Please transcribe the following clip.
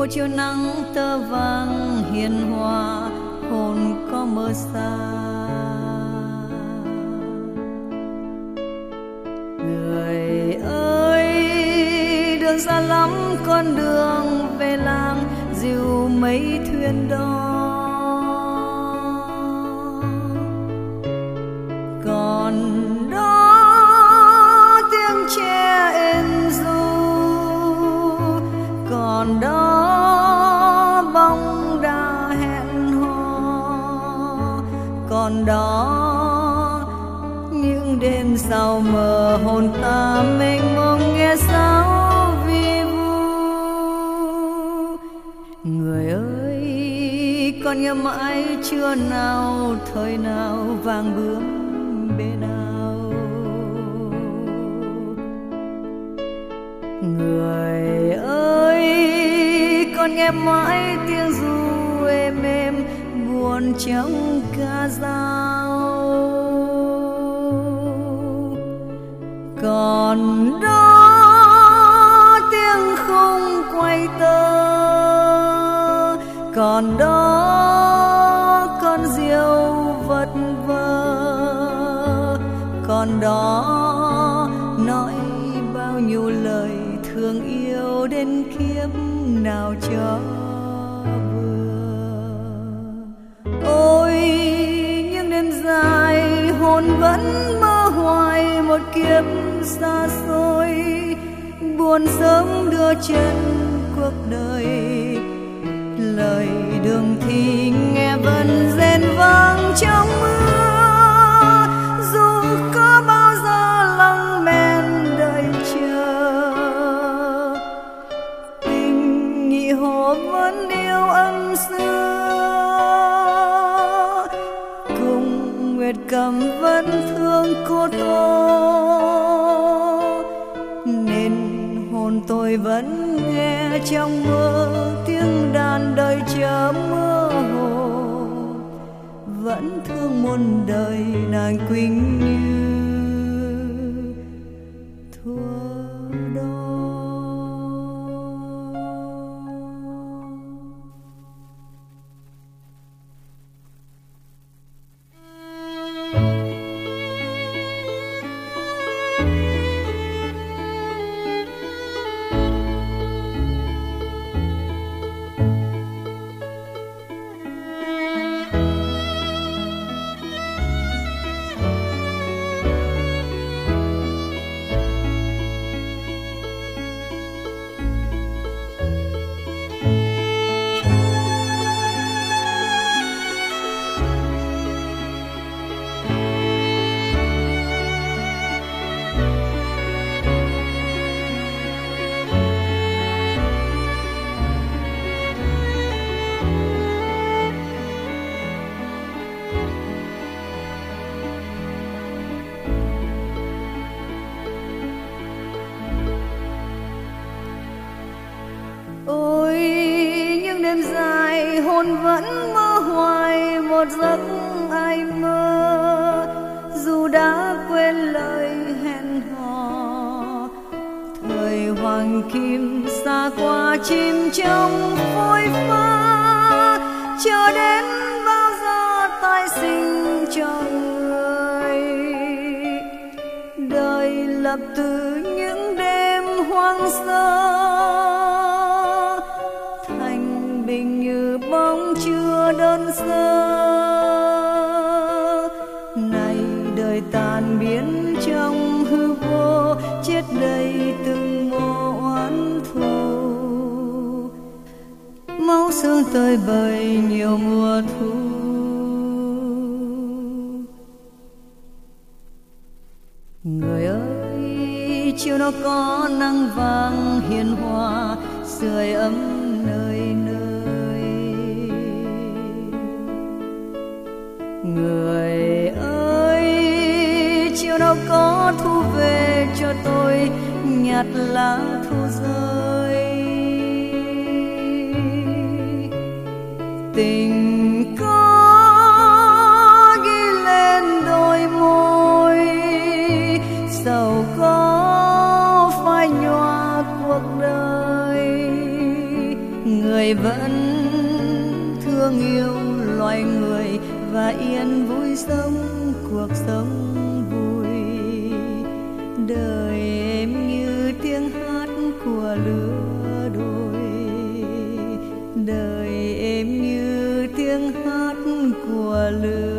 chiều nắng tơ vàng hiền hòa, hồn có mơ xa. Người ơi, đường xa lắm, con đường về làng dìu mấy thuyền đó. Còn đó tiếng tre êm ru, còn đó bóng đá hẹn hò, còn đó những đêm sau mờ hồn ta mênh mông nghe sáo vi vu. Người ơi, con nhớ mãi chưa nào, thời nào vàng bướm bên nào. Người ơi, con nghe mãi tiếng ru êm êm buồn trong ca dao. Còn đó tiếng khung quay tơ, còn đó con diều vật vờ, còn đó nói bao nhiêu lời thương yêu đến kiếp nào cho vừa. Ôi những đêm dài hồn vẫn mơ hoài một kiếp xa xôi, buồn sớm đưa chân cuộc đời. Lời đường thì nghe vẫn rền vang trong mưa, dù có bao giờ lắng men đợi chờ. Tình nhị hồ vẫn yêu âm xưa, cùng nguyệt cầm vẫn thương cô tô, nên hồn tôi vẫn nghe trong mơ tiếng đàn đời chờ mơ hồ, vẫn thương muôn đời nàng Quỳnh Như thuở đó. Ôi những đêm dài hồn vẫn mơ hoài một giấc ai mơ, dù đã quên lời hẹn hò. Thời hoàng kim xa qua chim trong phôi pha, chờ đến bao giờ tái sinh cho người. Đời lập từ những đêm hoang sơ, bình như bóng chưa đơn sơ. Này đời tàn biến trong hư vô, chết đầy từng mồ oán thù. Máu xương tơi bời nhiều mùa thu. Người ơi, chiều nó có nắng vàng hiền hòa, sưởi ấm nơi nơi. Người ơi, chiều nào có thu về cho tôi nhặt lá thu rơi. Tình có ghi lên đôi môi, sầu có phai nhòa cuộc đời. Người đời vẫn thương yêu loài người và yên vui sống cuộc sống vui. Đời em như tiếng hát của lứa đôi, đời em như tiếng hát của lứa